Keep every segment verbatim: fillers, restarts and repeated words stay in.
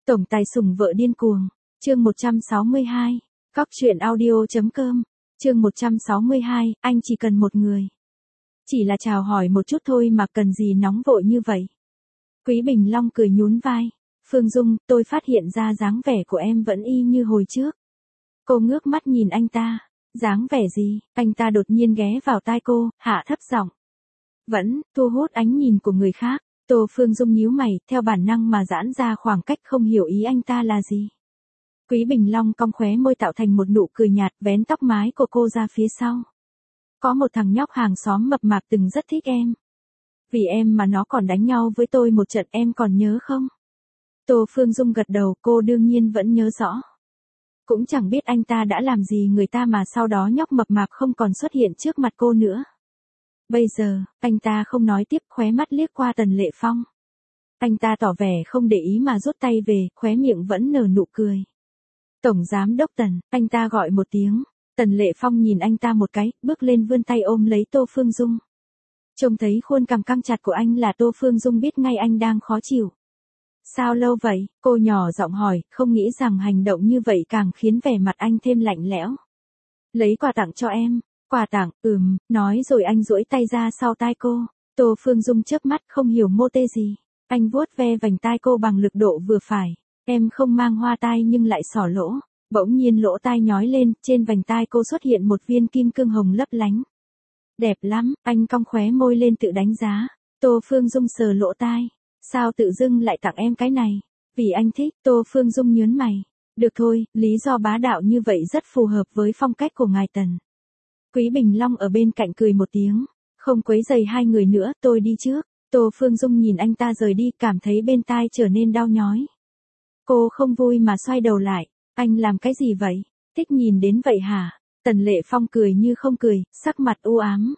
Tổng tài sủng vợ điên cuồng, chương một trăm sáu mươi hai, cóc truyện audio chấm com, chương một trăm sáu mươi hai, anh chỉ cần một người. Chỉ là chào hỏi một chút thôi mà cần gì nóng vội như vậy. Quý Bình Long cười nhún vai, Phương Dung, tôi phát hiện ra dáng vẻ của em vẫn y như hồi trước. Cô ngước mắt nhìn anh ta, dáng vẻ gì, anh ta đột nhiên ghé vào tai cô, hạ thấp giọng. Vẫn, thu hút ánh nhìn của người khác. Tô Phương Dung nhíu mày, theo bản năng mà giãn ra khoảng cách không hiểu ý anh ta là gì. Quý Bình Long cong khóe môi tạo thành một nụ cười nhạt, vén tóc mái của cô ra phía sau. Có một thằng nhóc hàng xóm mập mạp từng rất thích em. Vì em mà nó còn đánh nhau với tôi một trận, em còn nhớ không? Tô Phương Dung gật đầu, cô đương nhiên vẫn nhớ rõ. Cũng chẳng biết anh ta đã làm gì người ta mà sau đó nhóc mập mạp không còn xuất hiện trước mặt cô nữa. Bây giờ, anh ta không nói tiếp, khóe mắt liếc qua Tần Lệ Phong. Anh ta tỏ vẻ không để ý mà rút tay về, khóe miệng vẫn nở nụ cười. Tổng giám đốc Tần, anh ta gọi một tiếng. Tần Lệ Phong nhìn anh ta một cái, bước lên vươn tay ôm lấy Tô Phương Dung. Trông thấy khuôn cằm căng chặt của anh là Tô Phương Dung biết ngay anh đang khó chịu. Sao lâu vậy? Cô nhỏ giọng hỏi, không nghĩ rằng hành động như vậy càng khiến vẻ mặt anh thêm lạnh lẽo. Lấy quà tặng cho em. Quà tặng, ừm, nói rồi anh duỗi tay ra sau tai cô. Tô Phương Dung chớp mắt không hiểu mô tê gì. Anh vuốt ve vành tai cô bằng lực độ vừa phải. Em không mang hoa tai nhưng lại xỏ lỗ. Bỗng nhiên lỗ tai nhói lên, trên vành tai cô xuất hiện một viên kim cương hồng lấp lánh. Đẹp lắm, anh cong khóe môi lên tự đánh giá. Tô Phương Dung sờ lỗ tai. Sao tự dưng lại tặng em cái này? Vì anh thích. Tô Phương Dung nhớn mày. Được thôi, lý do bá đạo như vậy rất phù hợp với phong cách của ngài Tần. Quý Bình Long ở bên cạnh cười một tiếng, không quấy rầy hai người nữa, tôi đi trước. Tô Phương Dung nhìn anh ta rời đi, cảm thấy bên tai trở nên đau nhói. Cô không vui mà xoay đầu lại, anh làm cái gì vậy? Thích nhìn đến vậy hả? Tần Lệ Phong cười như không cười, sắc mặt u ám.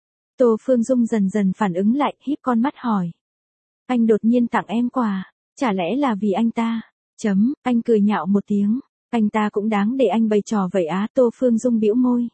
Tô Phương Dung dần dần phản ứng lại, híp con mắt hỏi. Anh đột nhiên tặng em quà, chả lẽ là vì anh ta? Chấm, anh cười nhạo một tiếng, anh ta cũng đáng để anh bày trò vậy á. Tô Phương Dung bĩu môi.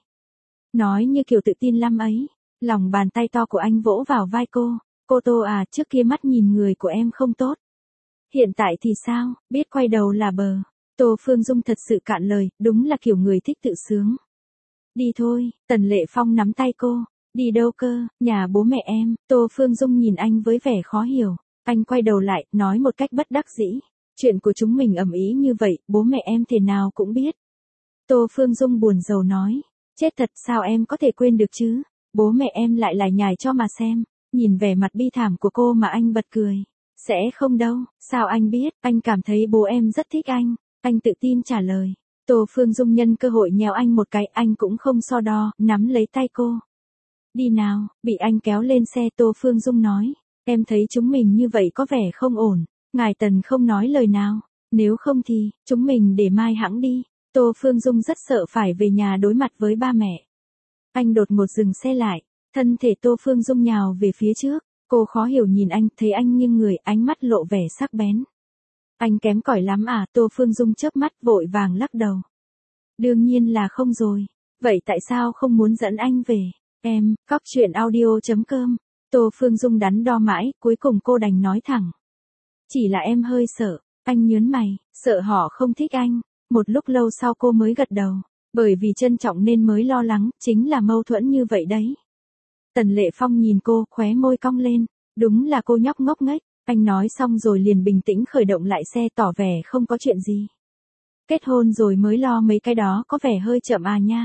Nói như kiểu tự tin lắm ấy. Lòng bàn tay to của anh vỗ vào vai cô. Cô Tô à, trước kia mắt nhìn người của em không tốt. Hiện tại thì sao, biết quay đầu là bờ. Tô Phương Dung thật sự cạn lời, đúng là kiểu người thích tự sướng. Đi thôi, Tần Lệ Phong nắm tay cô. Đi đâu cơ, nhà bố mẹ em. Tô Phương Dung nhìn anh với vẻ khó hiểu. Anh quay đầu lại, nói một cách bất đắc dĩ. Chuyện của chúng mình ầm ĩ như vậy, bố mẹ em thế nào cũng biết. Tô Phương Dung buồn rầu nói. Chết thật, sao em có thể quên được chứ? Bố mẹ em lại lải nhải cho mà xem. Nhìn vẻ mặt bi thảm của cô mà anh bật cười. Sẽ không đâu, sao anh biết? Anh cảm thấy bố em rất thích anh. Anh tự tin trả lời. Tô Phương Dung nhân cơ hội nhéo anh một cái, anh cũng không so đo, nắm lấy tay cô. Đi nào, bị anh kéo lên xe. Tô Phương Dung nói. Em thấy chúng mình như vậy có vẻ không ổn. Ngài Tần không nói lời nào. Nếu không thì, chúng mình để mai hẵng đi. Tô Phương Dung rất sợ phải về nhà đối mặt với ba mẹ. Anh đột ngột dừng xe lại, thân thể Tô Phương Dung nhào về phía trước, cô khó hiểu nhìn anh, thấy anh nghiêng người, ánh mắt lộ vẻ sắc bén. Anh kém cỏi lắm à? Tô Phương Dung chớp mắt vội vàng lắc đầu. Đương nhiên là không rồi, vậy tại sao không muốn dẫn anh về? Em, cóc truyện audio chấm com. Tô Phương Dung đắn đo mãi, cuối cùng cô đành nói thẳng. Chỉ là em hơi sợ. Anh nhớn mày, sợ họ không thích anh. Một lúc lâu sau cô mới gật đầu, bởi vì trân trọng nên mới lo lắng, chính là mâu thuẫn như vậy đấy. Tần Lệ Phong nhìn cô, khóe môi cong lên, đúng là cô nhóc ngốc nghếch. Anh nói xong rồi liền bình tĩnh khởi động lại xe, tỏ vẻ không có chuyện gì. Kết hôn rồi mới lo mấy cái đó có vẻ hơi chậm à nha.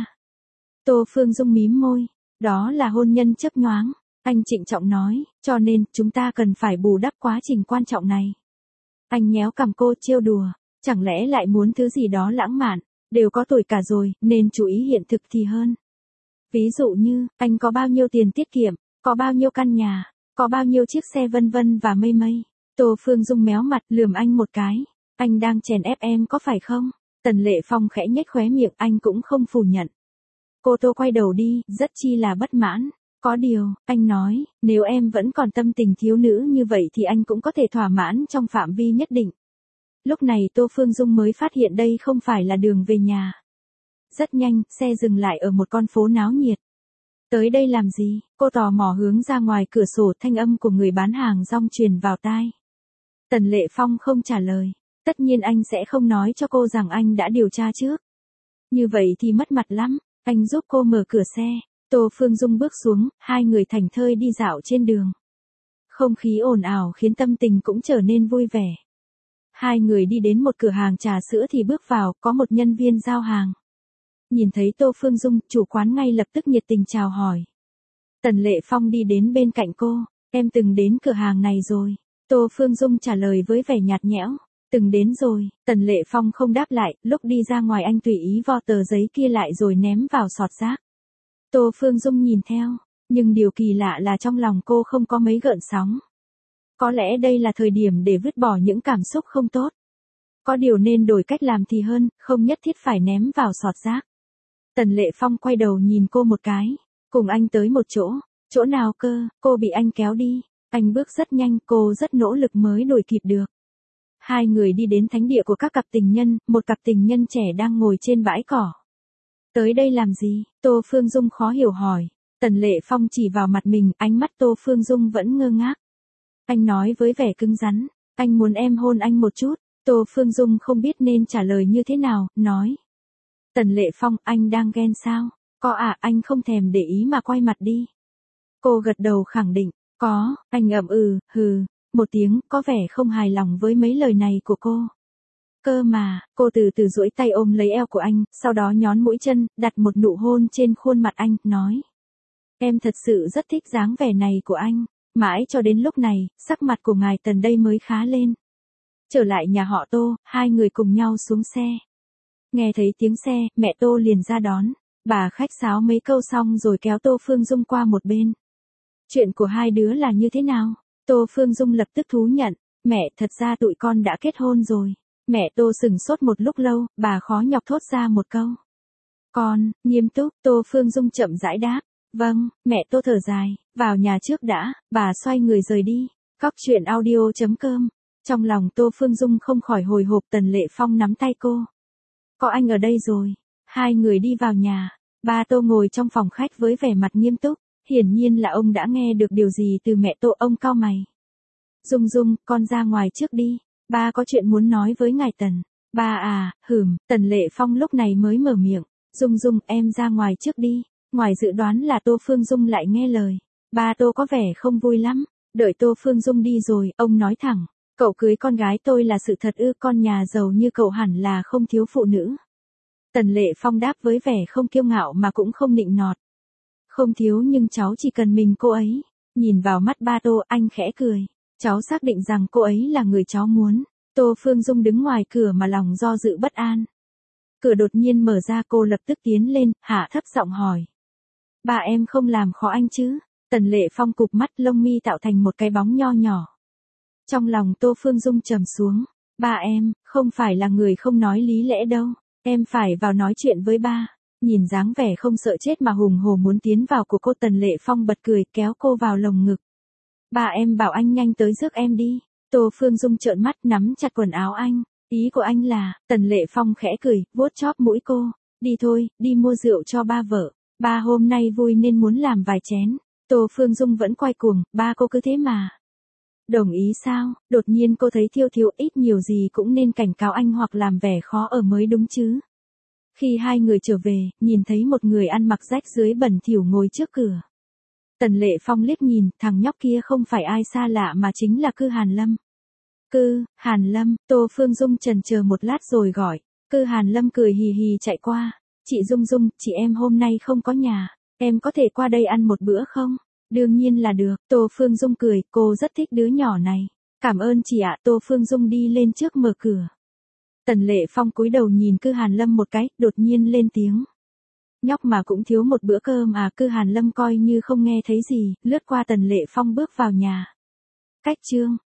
Tô Phương Dung mím môi, đó là hôn nhân chớp nhoáng. Anh trịnh trọng nói, cho nên chúng ta cần phải bù đắp quá trình quan trọng này. Anh nhéo cằm cô trêu đùa. Chẳng lẽ lại muốn thứ gì đó lãng mạn, đều có tuổi cả rồi, nên chú ý hiện thực thì hơn. Ví dụ như, anh có bao nhiêu tiền tiết kiệm, có bao nhiêu căn nhà, có bao nhiêu chiếc xe vân vân và mây mây. Tô Phương Dung méo mặt lườm anh một cái. Anh đang chèn ép em có phải không? Tần Lệ Phong khẽ nhếch khóe miệng, anh cũng không phủ nhận. Cô Tô quay đầu đi, rất chi là bất mãn. Có điều, anh nói, nếu em vẫn còn tâm tình thiếu nữ như vậy thì anh cũng có thể thỏa mãn trong phạm vi nhất định. Lúc này Tô Phương Dung mới phát hiện đây không phải là đường về nhà. Rất nhanh, xe dừng lại ở một con phố náo nhiệt. Tới đây làm gì? Cô tò mò hướng ra ngoài cửa sổ, thanh âm của người bán hàng rong truyền vào tai. Tần Lệ Phong không trả lời. Tất nhiên anh sẽ không nói cho cô rằng anh đã điều tra trước. Như vậy thì mất mặt lắm. Anh giúp cô mở cửa xe. Tô Phương Dung bước xuống, hai người thảnh thơi đi dạo trên đường. Không khí ồn ào khiến tâm tình cũng trở nên vui vẻ. Hai người đi đến một cửa hàng trà sữa thì bước vào, có một nhân viên giao hàng. Nhìn thấy Tô Phương Dung, chủ quán ngay lập tức nhiệt tình chào hỏi. Tần Lệ Phong đi đến bên cạnh cô, em từng đến cửa hàng này rồi. Tô Phương Dung trả lời với vẻ nhạt nhẽo, từng đến rồi. Tần Lệ Phong không đáp lại, lúc đi ra ngoài anh tùy ý vo tờ giấy kia lại rồi ném vào sọt rác. Tô Phương Dung nhìn theo, nhưng điều kỳ lạ là trong lòng cô không có mấy gợn sóng. Có lẽ đây là thời điểm để vứt bỏ những cảm xúc không tốt. Có điều nên đổi cách làm thì hơn, không nhất thiết phải ném vào sọt rác. Tần Lệ Phong quay đầu nhìn cô một cái, cùng anh tới một chỗ. Chỗ nào cơ? Cô bị anh kéo đi. Anh bước rất nhanh, cô rất nỗ lực mới đuổi kịp được. Hai người đi đến thánh địa của các cặp tình nhân, một cặp tình nhân trẻ đang ngồi trên bãi cỏ. Tới đây làm gì? Tô Phương Dung khó hiểu hỏi. Tần Lệ Phong chỉ vào mặt mình, ánh mắt Tô Phương Dung vẫn ngơ ngác. Anh nói với vẻ cứng rắn, anh muốn em hôn anh một chút. Tô Phương Dung không biết nên trả lời như thế nào, nói. Tần Lệ Phong, anh đang ghen sao? Có à, anh không thèm để ý mà quay mặt đi. Cô gật đầu khẳng định, có. Anh ậm ừ, hừ, một tiếng, có vẻ không hài lòng với mấy lời này của cô. Cơ mà, cô từ từ duỗi tay ôm lấy eo của anh, sau đó nhón mũi chân, đặt một nụ hôn trên khuôn mặt anh, nói. Em thật sự rất thích dáng vẻ này của anh. Mãi cho đến lúc này, sắc mặt của ngài Tần đây mới khá lên. Trở lại nhà họ Tô, hai người cùng nhau xuống xe. Nghe thấy tiếng xe, mẹ Tô liền ra đón. Bà khách sáo mấy câu xong rồi kéo Tô Phương Dung qua một bên. Chuyện của hai đứa là như thế nào? Tô Phương Dung lập tức thú nhận. Mẹ, thật ra tụi con đã kết hôn rồi. Mẹ Tô sừng sốt một lúc lâu, bà khó nhọc thốt ra một câu. Con, nghiêm túc, Tô Phương Dung chậm rãi đáp. Vâng, mẹ Tô thở dài, vào nhà trước đã, bà xoay người rời đi. Cóc truyện audio chấm com. Trong lòng Tô Phương Dung không khỏi hồi hộp. Tần Lệ Phong nắm tay cô. Có anh ở đây rồi. Hai người đi vào nhà. Ba Tô ngồi trong phòng khách với vẻ mặt nghiêm túc. Hiển nhiên là ông đã nghe được điều gì từ mẹ Tô. Ông cau mày. Dung Dung, con ra ngoài trước đi. Ba có chuyện muốn nói với ngài Tần. Ba à, hửm. Tần Lệ Phong lúc này mới mở miệng. Dung Dung, em ra ngoài trước đi. Ngoài dự đoán là Tô Phương Dung lại nghe lời. Ba Tô có vẻ không vui lắm. Đợi Tô Phương Dung đi rồi, ông nói thẳng. Cậu cưới con gái tôi là sự thật ư? Con nhà giàu như cậu hẳn là không thiếu phụ nữ. Tần Lệ Phong đáp với vẻ không kiêu ngạo mà cũng không nịnh nọt. Không thiếu, nhưng cháu chỉ cần mình cô ấy. Nhìn vào mắt ba Tô, anh khẽ cười. Cháu xác định rằng cô ấy là người cháu muốn. Tô Phương Dung đứng ngoài cửa mà lòng do dự bất an. Cửa đột nhiên mở ra, cô lập tức tiến lên, hạ thấp giọng hỏi. Ba em không làm khó anh chứ? Tần Lệ Phong cụp mắt, lông mi tạo thành một cái bóng nho nhỏ. Trong lòng Tô Phương Dung trầm xuống. Ba em, không phải là người không nói lý lẽ đâu. Em phải vào nói chuyện với ba. Nhìn dáng vẻ không sợ chết mà hùng hổ muốn tiến vào của cô, Tần Lệ Phong bật cười kéo cô vào lồng ngực. Ba em bảo anh nhanh tới rước em đi. Tô Phương Dung trợn mắt nắm chặt quần áo anh. Ý của anh là, Tần Lệ Phong khẽ cười, vuốt chóp mũi cô. Đi thôi, đi mua rượu cho ba vợ. Ba hôm nay vui nên muốn làm vài chén. Tô Phương Dung vẫn quay cuồng, ba cô cứ thế mà. Đồng ý sao? Đột nhiên cô thấy Thiêu Thiêu ít nhiều gì cũng nên cảnh cáo anh hoặc làm vẻ khó ở mới đúng chứ. Khi hai người trở về, nhìn thấy một người ăn mặc rách rưới bẩn thỉu ngồi trước cửa. Tần Lệ Phong liếc nhìn, thằng nhóc kia không phải ai xa lạ mà chính là Cư Hàn Lâm. Cư, Hàn Lâm, Tô Phương Dung chần chờ một lát rồi gọi. Cư Hàn Lâm cười hì hì chạy qua. Chị Dung Dung, chị em hôm nay không có nhà. Em có thể qua đây ăn một bữa không? Đương nhiên là được. Tô Phương Dung cười, cô rất thích đứa nhỏ này. Cảm ơn chị ạ. Tô Phương Dung đi lên trước mở cửa. Tần Lệ Phong cúi đầu nhìn Cư Hàn Lâm một cái, đột nhiên lên tiếng. Nhóc mà cũng thiếu một bữa cơm à? Cư Hàn Lâm coi như không nghe thấy gì, lướt qua Tần Lệ Phong bước vào nhà. Cách chương